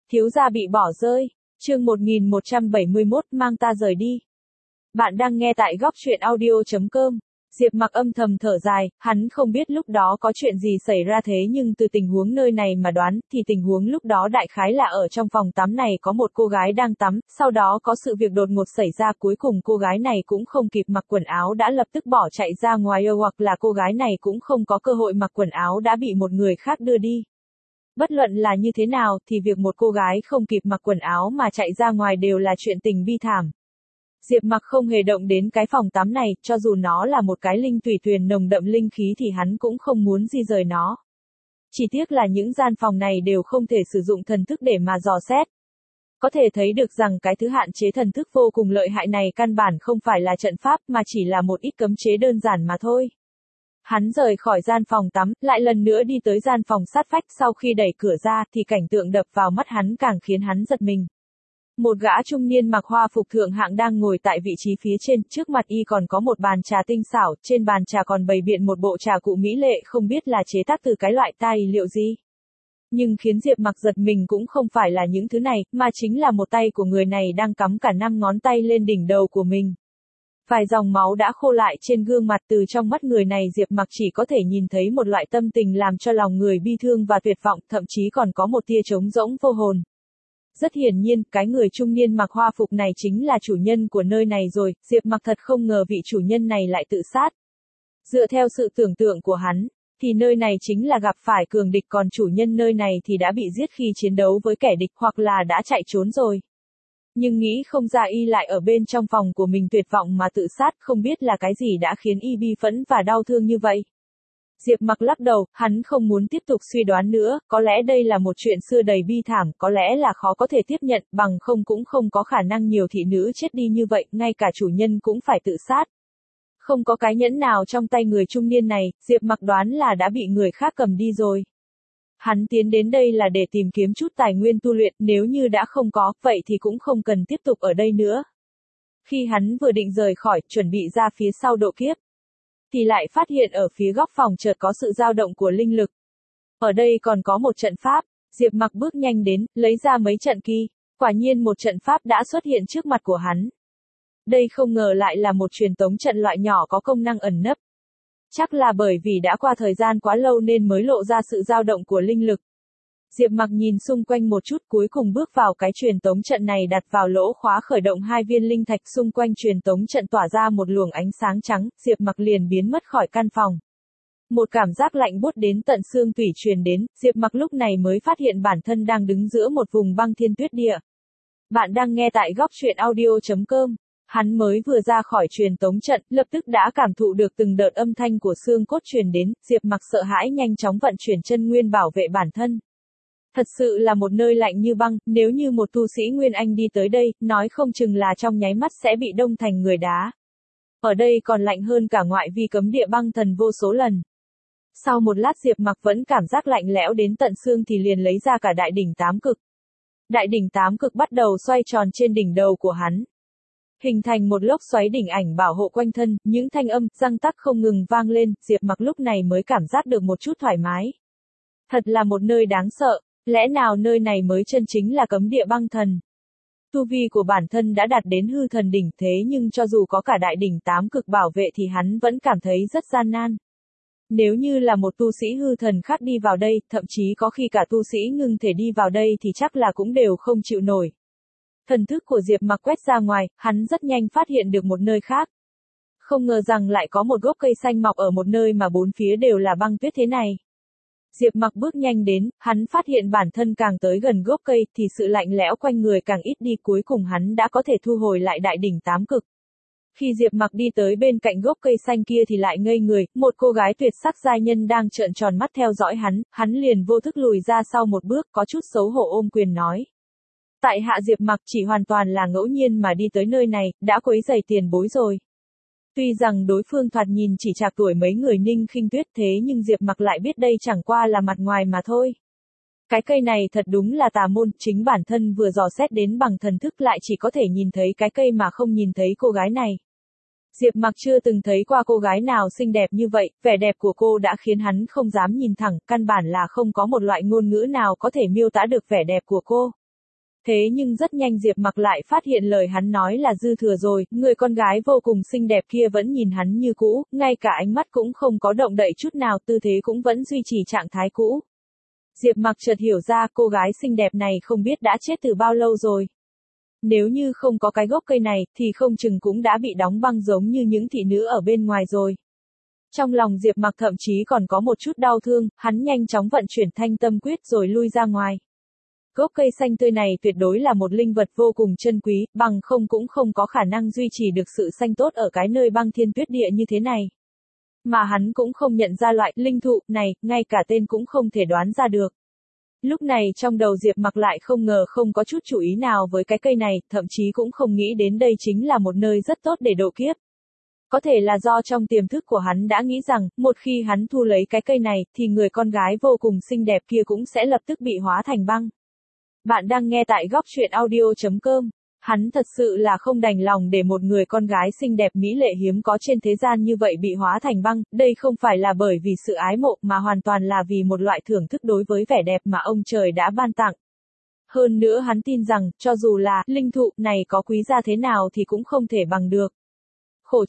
Thiếu gia bị bỏ rơi. Chương 1171 mang ta rời đi. Bạn đang nghe tại góc truyện audio.com. Diệp Mặc âm thầm thở dài, hắn không biết lúc đó có chuyện gì xảy ra thế nhưng từ tình huống nơi này mà đoán, thì tình huống lúc đó đại khái là ở trong phòng tắm này có một cô gái đang tắm, sau đó có sự việc đột ngột xảy ra, cuối cùng cô gái này cũng không kịp mặc quần áo đã lập tức bỏ chạy ra ngoài, hoặc là cô gái này cũng không có cơ hội mặc quần áo đã bị một người khác đưa đi. Bất luận là như thế nào thì việc một cô gái không kịp mặc quần áo mà chạy ra ngoài đều là chuyện tình bi thảm. Diệp Mặc không hề động đến cái phòng tắm này, cho dù nó là một cái linh thủy thuyền nồng đậm linh khí thì hắn cũng không muốn di rời nó. Chỉ tiếc là những gian phòng này đều không thể sử dụng thần thức để mà dò xét. Có thể thấy được rằng cái thứ hạn chế thần thức vô cùng lợi hại này căn bản không phải là trận pháp mà chỉ là một ít cấm chế đơn giản mà thôi. Hắn rời khỏi gian phòng tắm, lại lần nữa đi tới gian phòng sát vách, sau khi đẩy cửa ra thì cảnh tượng đập vào mắt hắn càng khiến hắn giật mình. Một gã trung niên mặc hoa phục thượng hạng đang ngồi tại vị trí phía trên, trước mặt y còn có một bàn trà tinh xảo, trên bàn trà còn bày biện một bộ trà cụ mỹ lệ không biết là chế tác từ cái loại tài liệu gì. Nhưng khiến Diệp Mặc giật mình cũng không phải là những thứ này, mà chính là một tay của người này đang cắm cả 5 ngón tay lên đỉnh đầu của mình. Vài dòng máu đã khô lại trên gương mặt, từ trong mắt người này Diệp Mặc chỉ có thể nhìn thấy một loại tâm tình làm cho lòng người bi thương và tuyệt vọng, thậm chí còn có một tia trống rỗng vô hồn. Rất hiển nhiên, cái người trung niên mặc hoa phục này chính là chủ nhân của nơi này rồi, Diệp Mặc thật không ngờ vị chủ nhân này lại tự sát. Dựa theo sự tưởng tượng của hắn, thì nơi này chính là gặp phải cường địch, còn chủ nhân nơi này thì đã bị giết khi chiến đấu với kẻ địch hoặc là đã chạy trốn rồi. Nhưng nghĩ không ra y lại ở bên trong phòng của mình tuyệt vọng mà tự sát, không biết là cái gì đã khiến y bi phẫn và đau thương như vậy. Diệp Mặc lắc đầu, hắn không muốn tiếp tục suy đoán nữa, có lẽ đây là một chuyện xưa đầy bi thảm, có lẽ là khó có thể tiếp nhận, bằng không cũng không có khả năng nhiều thị nữ chết đi như vậy, ngay cả chủ nhân cũng phải tự sát. Không có cái nhẫn nào trong tay người trung niên này, Diệp Mặc đoán là đã bị người khác cầm đi rồi. Hắn tiến đến đây là để tìm kiếm chút tài nguyên tu luyện, nếu như đã không có, vậy thì cũng không cần tiếp tục ở đây nữa. Khi hắn vừa định rời khỏi, chuẩn bị ra phía sau độ kiếp, thì lại phát hiện ở phía góc phòng chợt có sự dao động của linh lực. Ở đây còn có một trận pháp, Diệp Mặc bước nhanh đến, lấy ra mấy trận kỳ, quả nhiên một trận pháp đã xuất hiện trước mặt của hắn. Đây không ngờ lại là một truyền tống trận loại nhỏ có công năng ẩn nấp. Chắc là bởi vì đã qua thời gian quá lâu nên mới lộ ra sự dao động của linh lực. Diệp Mặc nhìn xung quanh một chút, cuối cùng bước vào cái truyền tống trận này, đặt vào lỗ khóa khởi động 2 viên linh thạch, xung quanh truyền tống trận tỏa ra một luồng ánh sáng trắng, Diệp Mặc liền biến mất khỏi căn phòng. Một cảm giác lạnh buốt đến tận xương tủy truyền đến, Diệp Mặc lúc này mới phát hiện bản thân đang đứng giữa một vùng băng thiên tuyết địa. Bạn đang nghe tại góc truyện audio.com. Hắn mới vừa ra khỏi truyền tống trận, lập tức đã cảm thụ được từng đợt âm thanh của xương cốt truyền đến, Diệp Mặc sợ hãi nhanh chóng vận chuyển chân nguyên bảo vệ bản thân. Thật sự là một nơi lạnh như băng, nếu như một tu sĩ Nguyên Anh đi tới đây, nói không chừng là trong nháy mắt sẽ bị đông thành người đá. Ở đây còn lạnh hơn cả ngoại vi cấm địa băng thần vô số lần. Sau một lát Diệp Mặc vẫn cảm giác lạnh lẽo đến tận xương thì liền lấy ra cả đại đỉnh 8 cực. Đại đỉnh 8 cực bắt đầu xoay tròn trên đỉnh đầu của hắn, hình thành một lốc xoáy đỉnh ảnh bảo hộ quanh thân, những thanh âm, răng tắc không ngừng vang lên, Diệp Mặc lúc này mới cảm giác được một chút thoải mái. Thật là một nơi đáng sợ, lẽ nào nơi này mới chân chính là cấm địa băng thần. Tu vi của bản thân đã đạt đến hư thần đỉnh, thế nhưng cho dù có cả đại đỉnh 8 cực bảo vệ thì hắn vẫn cảm thấy rất gian nan. Nếu như là một tu sĩ hư thần khác đi vào đây, thậm chí có khi cả tu sĩ ngưng thể đi vào đây thì chắc là cũng đều không chịu nổi. Thần thức của Diệp Mặc quét ra ngoài, hắn rất nhanh phát hiện được một nơi khác. Không ngờ rằng lại có một gốc cây xanh mọc ở một nơi mà bốn phía đều là băng tuyết thế này. Diệp Mặc bước nhanh đến, hắn phát hiện bản thân càng tới gần gốc cây thì sự lạnh lẽo quanh người càng ít đi, cuối cùng hắn đã có thể thu hồi lại đại đỉnh 8 cực. Khi Diệp Mặc đi tới bên cạnh gốc cây xanh kia thì lại ngây người, một cô gái tuyệt sắc giai nhân đang trợn tròn mắt theo dõi hắn liền vô thức lùi ra sau một bước, có chút xấu hổ ôm quyền nói. Tại hạ Diệp Mặc chỉ hoàn toàn là ngẫu nhiên mà đi tới nơi này, đã quấy rầy tiền bối rồi. Tuy rằng đối phương thoạt nhìn chỉ trạc tuổi mấy người Ninh Khinh Tuyết, thế nhưng Diệp Mặc lại biết đây chẳng qua là mặt ngoài mà thôi. Cái cây này thật đúng là tà môn, chính bản thân vừa dò xét đến bằng thần thức lại chỉ có thể nhìn thấy cái cây mà không nhìn thấy cô gái này. Diệp Mặc chưa từng thấy qua cô gái nào xinh đẹp như vậy, vẻ đẹp của cô đã khiến hắn không dám nhìn thẳng, căn bản là không có một loại ngôn ngữ nào có thể miêu tả được vẻ đẹp của cô. Thế nhưng rất nhanh Diệp Mặc lại phát hiện lời hắn nói là dư thừa rồi, người con gái vô cùng xinh đẹp kia vẫn nhìn hắn như cũ, ngay cả ánh mắt cũng không có động đậy chút nào, tư thế cũng vẫn duy trì trạng thái cũ. Diệp Mặc chợt hiểu ra cô gái xinh đẹp này không biết đã chết từ bao lâu rồi. Nếu như không có cái gốc cây này, thì không chừng cũng đã bị đóng băng giống như những thị nữ ở bên ngoài rồi. Trong lòng Diệp Mặc thậm chí còn có một chút đau thương, hắn nhanh chóng vận chuyển thanh tâm quyết rồi lui ra ngoài. Gốc cây xanh tươi này tuyệt đối là một linh vật vô cùng chân quý, bằng không cũng không có khả năng duy trì được sự xanh tốt ở cái nơi băng thiên tuyết địa như thế này. Mà hắn cũng không nhận ra loại linh thụ này, ngay cả tên cũng không thể đoán ra được. Lúc này trong đầu Diệp Mặc lại không ngờ không có chút chú ý nào với cái cây này, thậm chí cũng không nghĩ đến đây chính là một nơi rất tốt để độ kiếp. Có thể là do trong tiềm thức của hắn đã nghĩ rằng, một khi hắn thu lấy cái cây này, thì người con gái vô cùng xinh đẹp kia cũng sẽ lập tức bị hóa thành băng. Bạn đang nghe tại góc truyện audio.com. Hắn thật sự là không đành lòng để một người con gái xinh đẹp mỹ lệ hiếm có trên thế gian như vậy bị hóa thành băng, đây không phải là bởi vì sự ái mộ mà hoàn toàn là vì một loại thưởng thức đối với vẻ đẹp mà ông trời đã ban tặng. Hơn nữa hắn tin rằng, cho dù là linh thụ này có quý giá thế nào thì cũng không thể bằng được. Khổ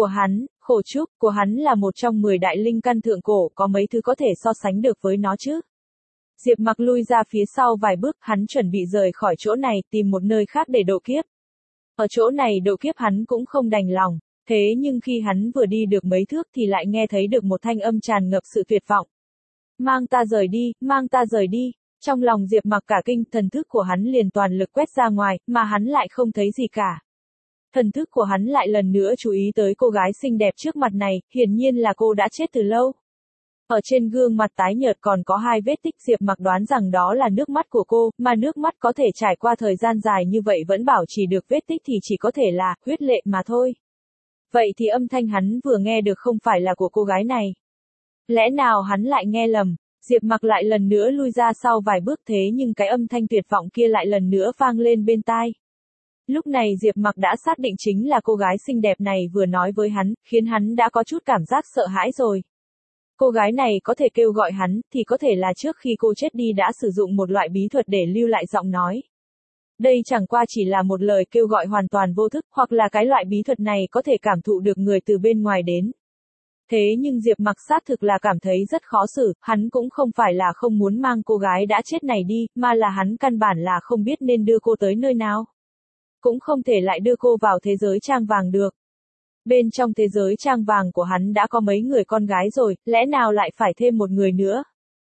trúc của hắn là một trong 10 đại linh căn thượng cổ, có mấy thứ có thể so sánh được với nó chứ. Diệp Mặc lui ra phía sau vài bước, hắn chuẩn bị rời khỏi chỗ này, tìm một nơi khác để độ kiếp. Ở chỗ này độ kiếp hắn cũng không đành lòng, thế nhưng khi hắn vừa đi được mấy thước thì lại nghe thấy được một thanh âm tràn ngập sự tuyệt vọng. Mang ta rời đi, mang ta rời đi. Trong lòng Diệp Mặc cả kinh, thần thức của hắn liền toàn lực quét ra ngoài, mà hắn lại không thấy gì cả. Thần thức của hắn lại lần nữa chú ý tới cô gái xinh đẹp trước mặt này, hiển nhiên là cô đã chết từ lâu. Ở trên gương mặt tái nhợt còn có 2 vết tích, Diệp Mặc đoán rằng đó là nước mắt của cô, mà nước mắt có thể trải qua thời gian dài như vậy vẫn bảo trì được vết tích thì chỉ có thể là huyết lệ mà thôi. Vậy thì âm thanh hắn vừa nghe được không phải là của cô gái này. Lẽ nào hắn lại nghe lầm? Diệp Mặc lại lần nữa lui ra sau vài bước, thế nhưng cái âm thanh tuyệt vọng kia lại lần nữa vang lên bên tai. Lúc này Diệp Mặc đã xác định chính là cô gái xinh đẹp này vừa nói với hắn, khiến hắn đã có chút cảm giác sợ hãi rồi. Cô gái này có thể kêu gọi hắn, thì có thể là trước khi cô chết đi đã sử dụng một loại bí thuật để lưu lại giọng nói. Đây chẳng qua chỉ là một lời kêu gọi hoàn toàn vô thức, hoặc là cái loại bí thuật này có thể cảm thụ được người từ bên ngoài đến. Thế nhưng Diệp Mặc xác thực là cảm thấy rất khó xử, hắn cũng không phải là không muốn mang cô gái đã chết này đi, mà là hắn căn bản là không biết nên đưa cô tới nơi nào. Cũng không thể lại đưa cô vào thế giới trang vàng được. Bên trong thế giới trang vàng của hắn đã có mấy người con gái rồi, lẽ nào lại phải thêm một người nữa?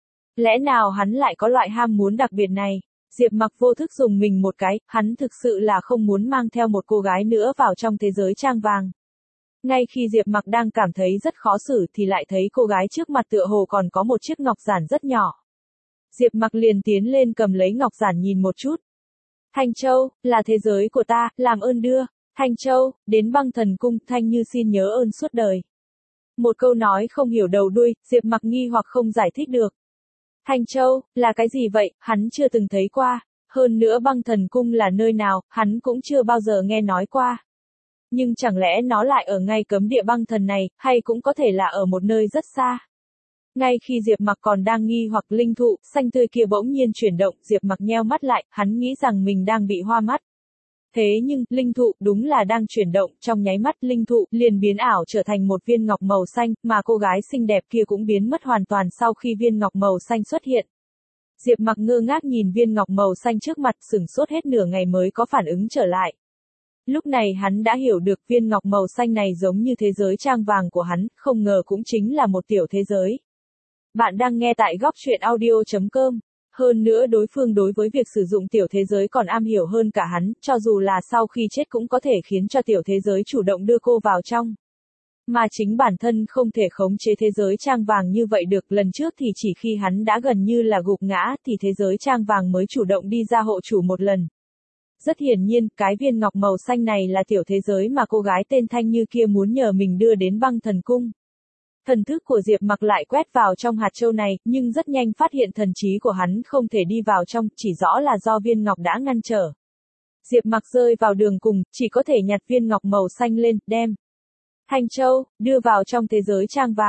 Lẽ nào hắn lại có loại ham muốn đặc biệt này? Diệp Mặc vô thức dùng mình một cái, hắn thực sự là không muốn mang theo một cô gái nữa vào trong thế giới trang vàng. Ngay khi Diệp Mặc đang cảm thấy rất khó xử thì lại thấy cô gái trước mặt tựa hồ còn có một chiếc ngọc giản rất nhỏ. Diệp Mặc liền tiến lên cầm lấy ngọc giản nhìn một chút. Thanh Châu, là thế giới của ta, làm ơn đưa. Thanh Châu, đến băng thần cung, Thanh Như xin nhớ ơn suốt đời. Một câu nói không hiểu đầu đuôi, Diệp Mặc nghi hoặc không giải thích được. Thanh Châu, là cái gì vậy, hắn chưa từng thấy qua. Hơn nữa băng thần cung là nơi nào, hắn cũng chưa bao giờ nghe nói qua. Nhưng chẳng lẽ nó lại ở ngay cấm địa băng thần này, hay cũng có thể là ở một nơi rất xa. Ngay khi Diệp Mặc còn đang nghi hoặc, linh thụ xanh tươi kia bỗng nhiên chuyển động, Diệp Mặc nheo mắt lại, hắn nghĩ rằng mình đang bị hoa mắt. Thế nhưng, linh thụ đúng là đang chuyển động, trong nháy mắt linh thụ liền biến ảo trở thành một viên ngọc màu xanh, mà cô gái xinh đẹp kia cũng biến mất hoàn toàn sau khi viên ngọc màu xanh xuất hiện. Diệp Mặc ngơ ngác nhìn viên ngọc màu xanh trước mặt, sửng sốt hết nửa ngày mới có phản ứng trở lại. Lúc này hắn đã hiểu được viên ngọc màu xanh này giống như thế giới trang vàng của hắn, không ngờ cũng chính là một tiểu thế giới. Bạn đang nghe tại góc truyện audio.com. Hơn nữa đối phương đối với việc sử dụng tiểu thế giới còn am hiểu hơn cả hắn, cho dù là sau khi chết cũng có thể khiến cho tiểu thế giới chủ động đưa cô vào trong. Mà chính bản thân không thể khống chế thế giới trang vàng như vậy được, lần trước thì chỉ khi hắn đã gần như là gục ngã thì thế giới trang vàng mới chủ động đi ra hộ chủ một lần. Rất hiển nhiên, cái viên ngọc màu xanh này là tiểu thế giới mà cô gái tên Thanh Như kia muốn nhờ mình đưa đến băng thần cung. Thần thức của Diệp Mặc lại quét vào trong hạt châu này, nhưng rất nhanh phát hiện thần trí của hắn không thể đi vào trong, chỉ rõ là do viên ngọc đã ngăn trở. Diệp Mặc rơi vào đường cùng, chỉ có thể nhặt viên ngọc màu xanh lên, đem Thanh Châu đưa vào trong thế giới trang vàng.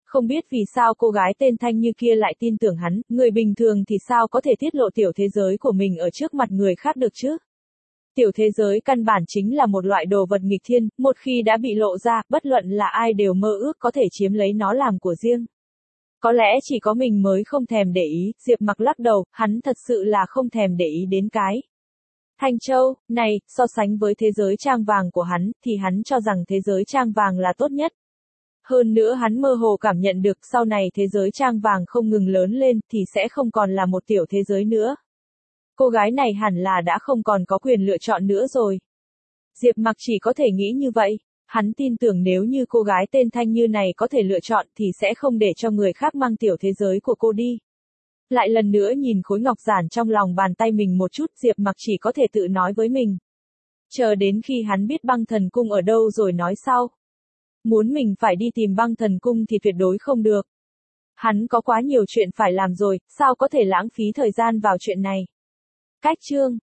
Không biết vì sao cô gái tên Thanh Như kia lại tin tưởng hắn, người bình thường thì sao có thể tiết lộ tiểu thế giới của mình ở trước mặt người khác được chứ? Tiểu thế giới căn bản chính là một loại đồ vật nghịch thiên, một khi đã bị lộ ra, bất luận là ai đều mơ ước có thể chiếm lấy nó làm của riêng. Có lẽ chỉ có mình mới không thèm để ý, Diệp Mặc lắc đầu, hắn thật sự là không thèm để ý đến cái Thanh Châu này, so sánh với thế giới trang vàng của hắn, thì hắn cho rằng thế giới trang vàng là tốt nhất. Hơn nữa hắn mơ hồ cảm nhận được sau này thế giới trang vàng không ngừng lớn lên thì sẽ không còn là một tiểu thế giới nữa. Cô gái này hẳn là đã không còn có quyền lựa chọn nữa rồi. Diệp Mặc chỉ có thể nghĩ như vậy. Hắn tin tưởng nếu như cô gái tên Thanh Như này có thể lựa chọn thì sẽ không để cho người khác mang tiểu thế giới của cô đi. Lại lần nữa nhìn khối ngọc giản trong lòng bàn tay mình một chút, Diệp Mặc chỉ có thể tự nói với mình. Chờ đến khi hắn biết băng thần cung ở đâu rồi nói sau. Muốn mình phải đi tìm băng thần cung thì tuyệt đối không được. Hắn có quá nhiều chuyện phải làm rồi, sao có thể lãng phí thời gian vào chuyện này. Cách chương